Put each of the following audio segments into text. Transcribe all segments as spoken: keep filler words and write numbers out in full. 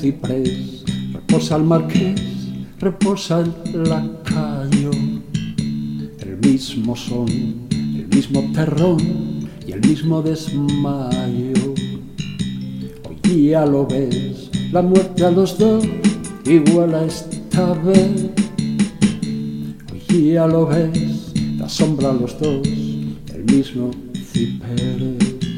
ciprés, reposa el marqués, reposa el lacayo. El mismo son, el mismo terrón y el mismo desmayo. Hoy ya lo ves, la muerte a los dos igual a esta vez. Hoy ya lo ves, la sombra a los dos, el mismo ciprés.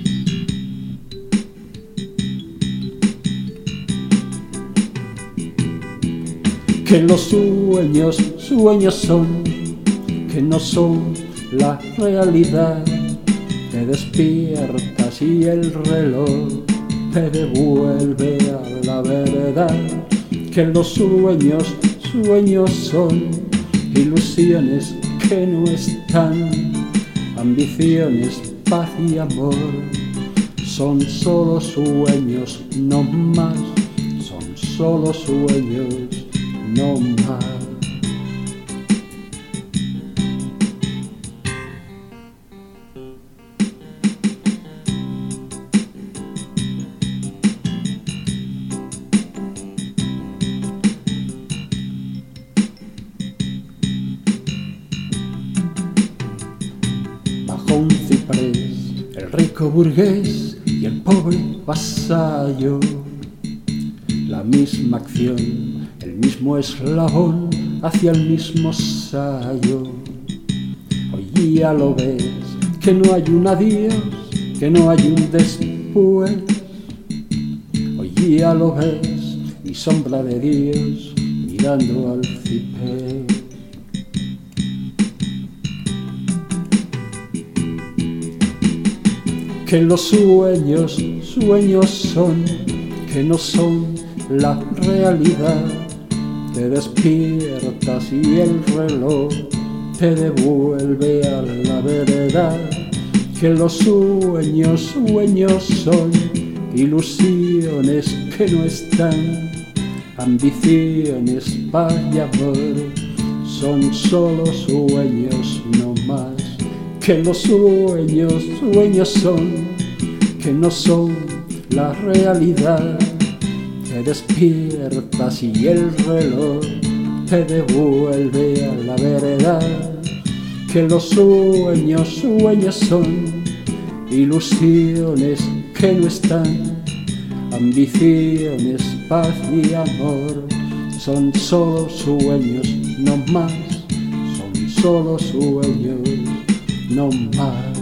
Que los sueños, sueños son, que no son la realidad. Te despiertas y el reloj te devuelve a la verdad. Que los sueños, sueños son, ilusiones que no están, ambiciones, paz y amor. Son solo sueños, no más, son solo sueños, no más. Bajo un ciprés, el rico burgués y el pobre vasallo, la misma acción, el mismo eslabón hacia el mismo sayo. Hoy ya lo ves, que no hay un adiós, que no hay un después. Hoy ya lo ves, mi sombra de Dios mirando al ciprés. Que los sueños, sueños son, que no son la realidad. Te despiertas y el reloj te devuelve a la verdad. Que los sueños, sueños son, ilusiones que no están, ambiciones, paz y amor. Son solo sueños, no más. Que los sueños, sueños son, que no son la realidad. Te despiertas y el reloj te devuelve a la verdad. Que los sueños, sueños son, ilusiones que no están, ambiciones, paz y amor. Son solo sueños, no más, son solo sueños, no más.